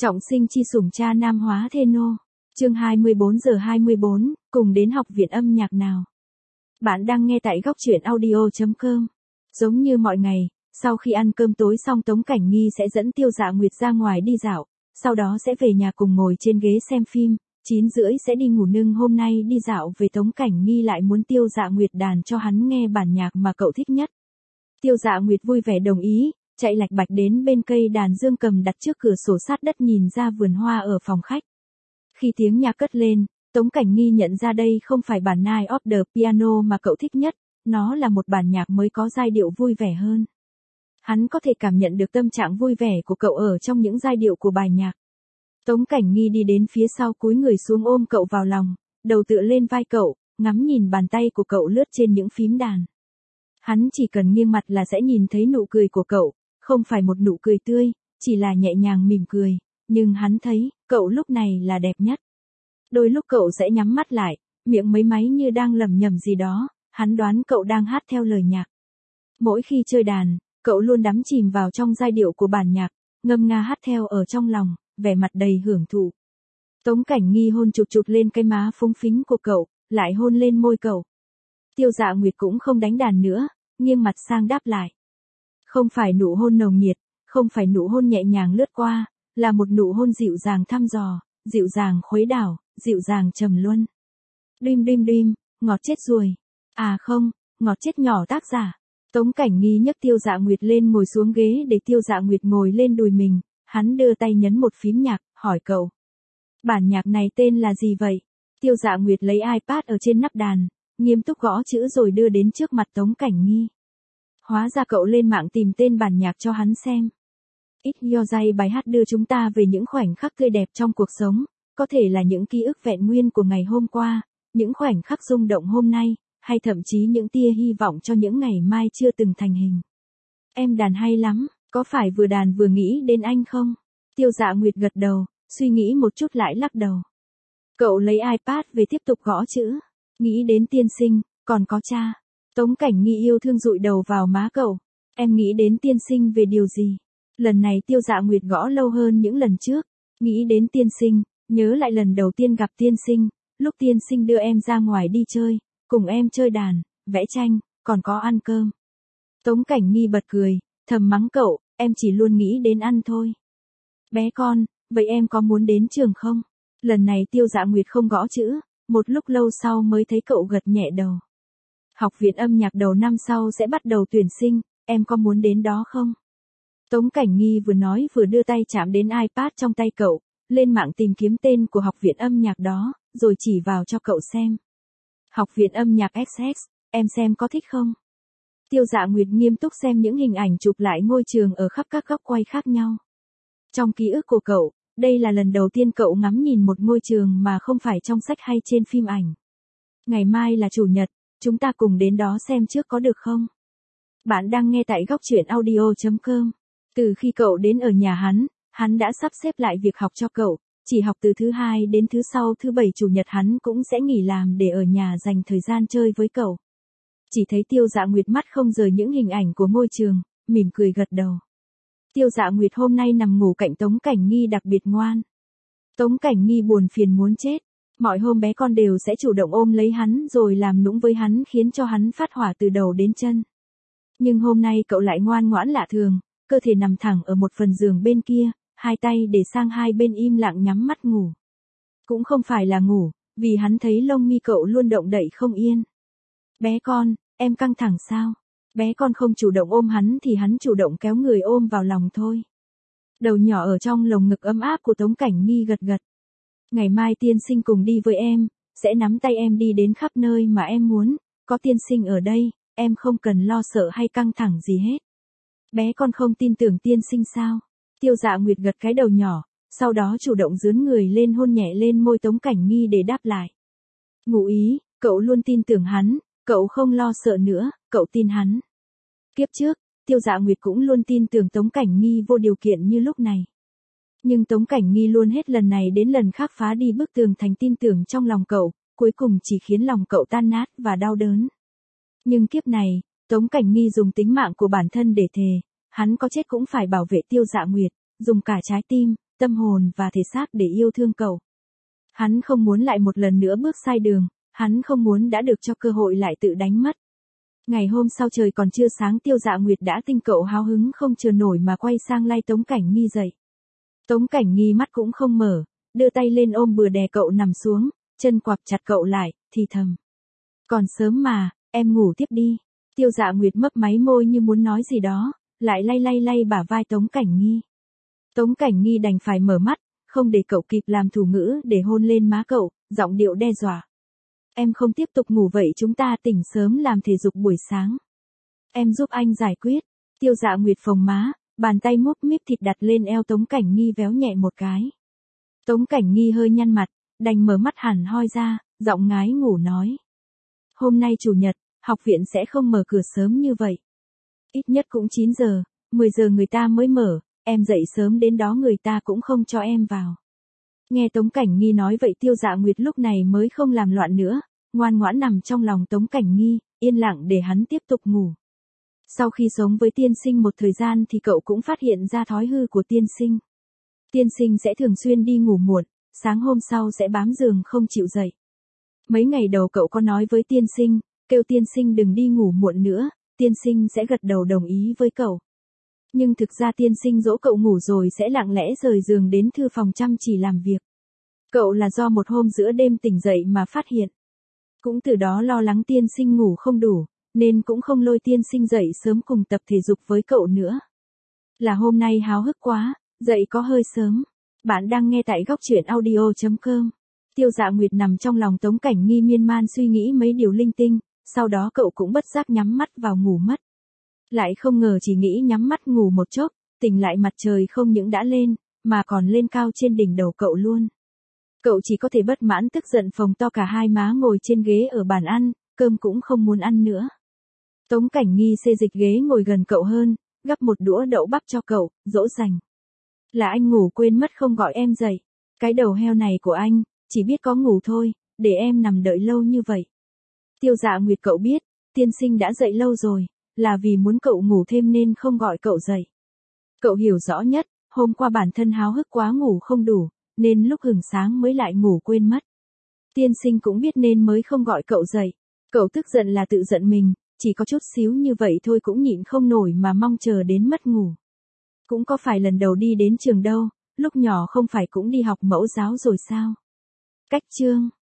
Trọng sinh chi sủng cha nam hóa thê nô. Chương 24:24, cùng đến học viện âm nhạc nào. Bạn đang nghe tại góc truyện audio.com. Giống như mọi ngày, sau khi ăn cơm tối xong Tống Cảnh Nghi sẽ dẫn Tiêu Dạ Nguyệt ra ngoài đi dạo, sau đó sẽ về nhà cùng ngồi trên ghế xem phim, 9:30 sẽ đi ngủ nương hôm nay đi dạo về Tống Cảnh Nghi lại muốn Tiêu Dạ Nguyệt đàn cho hắn nghe bản nhạc mà cậu thích nhất. Tiêu Dạ Nguyệt vui vẻ đồng ý, chạy lạch bạch đến bên cây đàn dương cầm đặt trước cửa sổ sát đất nhìn ra vườn hoa ở phòng khách. Khi tiếng nhạc cất lên, Tống Cảnh Nghi nhận ra đây không phải bản Night of the Piano mà cậu thích nhất, nó là một bản nhạc mới có giai điệu vui vẻ hơn. Hắn có thể cảm nhận được tâm trạng vui vẻ của cậu ở trong những giai điệu của bài nhạc. Tống Cảnh Nghi đi đến phía sau cúi người xuống ôm cậu vào lòng, đầu tựa lên vai cậu, ngắm nhìn bàn tay của cậu lướt trên những phím đàn. Hắn chỉ cần nghiêng mặt là sẽ nhìn thấy nụ cười của cậu, không phải một nụ cười tươi, chỉ là nhẹ nhàng mỉm cười, nhưng hắn thấy, cậu lúc này là đẹp nhất. Đôi lúc cậu sẽ nhắm mắt lại, miệng mấy máy như đang lẩm nhẩm gì đó, hắn đoán cậu đang hát theo lời nhạc. Mỗi khi chơi đàn, cậu luôn đắm chìm vào trong giai điệu của bản nhạc, ngâm nga hát theo ở trong lòng, vẻ mặt đầy hưởng thụ. Tống Cảnh Nghi hôn chụp chụp lên cái má phúng phính của cậu, lại hôn lên môi cậu. Tiêu Dạ Nguyệt cũng không đánh đàn nữa, nghiêng mặt sang đáp lại. Không phải nụ hôn nồng nhiệt, không phải nụ hôn nhẹ nhàng lướt qua, là một nụ hôn dịu dàng thăm dò, dịu dàng khuấy đảo, dịu dàng trầm luân. Đim đim đim, ngọt chết ruồi. À không, ngọt chết nhỏ tác giả. Tống Cảnh Nghi nhấc Tiêu Dạ Nguyệt lên ngồi xuống ghế để Tiêu Dạ Nguyệt ngồi lên đùi mình, hắn đưa tay nhấn một phím nhạc, hỏi cậu. Bản nhạc này tên là gì vậy? Tiêu Dạ Nguyệt lấy iPad ở trên nắp đàn, nghiêm túc gõ chữ rồi đưa đến trước mặt Tống Cảnh Nghi. Hóa ra cậu lên mạng tìm tên bản nhạc cho hắn xem. It's Your Day bài hát đưa chúng ta về những khoảnh khắc tươi đẹp trong cuộc sống, có thể là những ký ức vẹn nguyên của ngày hôm qua, những khoảnh khắc rung động hôm nay, hay thậm chí những tia hy vọng cho những ngày mai chưa từng thành hình. Em đàn hay lắm, có phải vừa đàn vừa nghĩ đến anh không? Tiêu Dạ Nguyệt gật đầu, suy nghĩ một chút lại lắc đầu. Cậu lấy iPad về tiếp tục gõ chữ, nghĩ đến tiên sinh, còn có cha. Tống Cảnh Nghi yêu thương dụi đầu vào má cậu. Em nghĩ đến tiên sinh về điều gì? Lần này Tiêu Dạ Nguyệt gõ lâu hơn những lần trước. Nghĩ đến tiên sinh, nhớ lại lần đầu tiên gặp tiên sinh, lúc tiên sinh đưa em ra ngoài đi chơi, cùng em chơi đàn, vẽ tranh, còn có ăn cơm. Tống Cảnh Nghi bật cười, thầm mắng cậu, em chỉ luôn nghĩ đến ăn thôi. Bé con, vậy em có muốn đến trường không? Lần này Tiêu Dạ Nguyệt không gõ chữ, một lúc lâu sau mới thấy cậu gật nhẹ đầu. Học viện âm nhạc đầu năm sau sẽ bắt đầu tuyển sinh, em có muốn đến đó không? Tống Cảnh Nghi vừa nói vừa đưa tay chạm đến iPad trong tay cậu, lên mạng tìm kiếm tên của học viện âm nhạc đó, rồi chỉ vào cho cậu xem. Học viện âm nhạc XX, em xem có thích không? Tiêu Dạ Nguyệt nghiêm túc xem những hình ảnh chụp lại ngôi trường ở khắp các góc quay khác nhau. Trong ký ức của cậu, đây là lần đầu tiên cậu ngắm nhìn một ngôi trường mà không phải trong sách hay trên phim ảnh. Ngày mai là chủ nhật, chúng ta cùng đến đó xem trước có được không? Bạn đang nghe tại góc truyện audio.com. Từ khi cậu đến ở nhà hắn đã sắp xếp lại việc học cho cậu, chỉ học từ thứ hai đến thứ sau thứ bảy chủ nhật hắn cũng sẽ nghỉ làm để ở nhà dành thời gian chơi với cậu. Chỉ thấy Tiêu Dạ Nguyệt mắt không rời những hình ảnh của ngôi trường, mỉm cười gật đầu. Tiêu Dạ Nguyệt hôm nay nằm ngủ cạnh Tống Cảnh Nghi đặc biệt ngoan. Tống Cảnh Nghi buồn phiền muốn chết. Mọi hôm bé con đều sẽ chủ động ôm lấy hắn rồi làm nũng với hắn khiến cho hắn phát hỏa từ đầu đến chân. Nhưng hôm nay cậu lại ngoan ngoãn lạ thường, cơ thể nằm thẳng ở một phần giường bên kia, hai tay để sang hai bên im lặng nhắm mắt ngủ. Cũng không phải là ngủ, vì hắn thấy lông mi cậu luôn động đậy không yên. Bé con, em căng thẳng sao? Bé con không chủ động ôm hắn thì hắn chủ động kéo người ôm vào lòng thôi. Đầu nhỏ ở trong lồng ngực ấm áp của Tống Cảnh Nghi gật gật. Ngày mai tiên sinh cùng đi với em, sẽ nắm tay em đi đến khắp nơi mà em muốn, có tiên sinh ở đây, em không cần lo sợ hay căng thẳng gì hết. Bé con không tin tưởng tiên sinh sao? Tiêu Dạ Nguyệt gật cái đầu nhỏ, sau đó chủ động dướn người lên hôn nhẹ lên môi Tống Cảnh Nghi để đáp lại. Ngụ ý, cậu luôn tin tưởng hắn, cậu không lo sợ nữa, cậu tin hắn. Kiếp trước, Tiêu Dạ Nguyệt cũng luôn tin tưởng Tống Cảnh Nghi vô điều kiện như lúc này. Nhưng Tống Cảnh Nghi luôn hết lần này đến lần khác phá đi bức tường thành tin tưởng trong lòng cậu, cuối cùng chỉ khiến lòng cậu tan nát và đau đớn. Nhưng kiếp này, Tống Cảnh Nghi dùng tính mạng của bản thân để thề, hắn có chết cũng phải bảo vệ Tiêu Dạ Nguyệt, dùng cả trái tim, tâm hồn và thể xác để yêu thương cậu. Hắn không muốn lại một lần nữa bước sai đường, hắn không muốn đã được cho cơ hội lại tự đánh mất. Ngày hôm sau trời còn chưa sáng Tiêu Dạ Nguyệt đã tinh cậu háo hứng không chờ nổi mà quay sang lay Tống Cảnh Nghi dậy. Tống Cảnh Nghi mắt cũng không mở, đưa tay lên ôm bừa đè cậu nằm xuống, chân quặp chặt cậu lại, thì thầm. Còn sớm mà, em ngủ tiếp đi. Tiêu Dạ Nguyệt mấp máy môi như muốn nói gì đó, lại lay bả vai Tống Cảnh Nghi. Tống Cảnh Nghi đành phải mở mắt, không để cậu kịp làm thủ ngữ để hôn lên má cậu, giọng điệu đe dọa. Em không tiếp tục ngủ vậy chúng ta tỉnh sớm làm thể dục buổi sáng. Em giúp anh giải quyết. Tiêu Dạ Nguyệt phồng má, bàn tay múp míp thịt đặt lên eo Tống Cảnh Nghi véo nhẹ một cái. Tống Cảnh Nghi hơi nhăn mặt, đành mở mắt hẳn hoi ra, giọng ngái ngủ nói. Hôm nay chủ nhật, học viện sẽ không mở cửa sớm như vậy. Ít nhất cũng 9 giờ, 10 giờ người ta mới mở, em dậy sớm đến đó người ta cũng không cho em vào. Nghe Tống Cảnh Nghi nói vậy Tiêu Dạ Nguyệt lúc này mới không làm loạn nữa, ngoan ngoãn nằm trong lòng Tống Cảnh Nghi, yên lặng để hắn tiếp tục ngủ. Sau khi sống với tiên sinh một thời gian thì cậu cũng phát hiện ra thói hư của tiên sinh. Tiên sinh sẽ thường xuyên đi ngủ muộn, sáng hôm sau sẽ bám giường không chịu dậy. Mấy ngày đầu cậu có nói với tiên sinh, kêu tiên sinh đừng đi ngủ muộn nữa, tiên sinh sẽ gật đầu đồng ý với cậu. Nhưng thực ra tiên sinh dỗ cậu ngủ rồi sẽ lặng lẽ rời giường đến thư phòng chăm chỉ làm việc. Cậu là do một hôm giữa đêm tỉnh dậy mà phát hiện. Cũng từ đó lo lắng tiên sinh ngủ không đủ, nên cũng không lôi tiên sinh dậy sớm cùng tập thể dục với cậu nữa. Là hôm nay háo hức quá, dậy có hơi sớm. Bạn đang nghe tại góc truyện audio.com. Tiêu Dạ Nguyệt nằm trong lòng Tống Cảnh Nghi miên man suy nghĩ mấy điều linh tinh, sau đó cậu cũng bất giác nhắm mắt vào ngủ mất. Lại không ngờ chỉ nghĩ nhắm mắt ngủ một chốc, tỉnh lại mặt trời không những đã lên, mà còn lên cao trên đỉnh đầu cậu luôn. Cậu chỉ có thể bất mãn tức giận phồng to cả hai má ngồi trên ghế ở bàn ăn, cơm cũng không muốn ăn nữa. Tống Cảnh Nghi xê dịch ghế ngồi gần cậu hơn, gắp một đũa đậu bắp cho cậu, dỗ dành. Là anh ngủ quên mất không gọi em dậy. Cái đầu heo này của anh, chỉ biết có ngủ thôi, để em nằm đợi lâu như vậy. Tiêu Dạ Nguyệt cậu biết, tiên sinh đã dậy lâu rồi, là vì muốn cậu ngủ thêm nên không gọi cậu dậy. Cậu hiểu rõ nhất, hôm qua bản thân háo hức quá ngủ không đủ, nên lúc hửng sáng mới lại ngủ quên mất. Tiên sinh cũng biết nên mới không gọi cậu dậy. Cậu tức giận là tự giận mình, chỉ có chút xíu như vậy thôi cũng nhịn không nổi mà mong chờ đến mất ngủ. Cũng có phải lần đầu đi đến trường đâu, lúc nhỏ không phải cũng đi học mẫu giáo rồi sao? Cách chương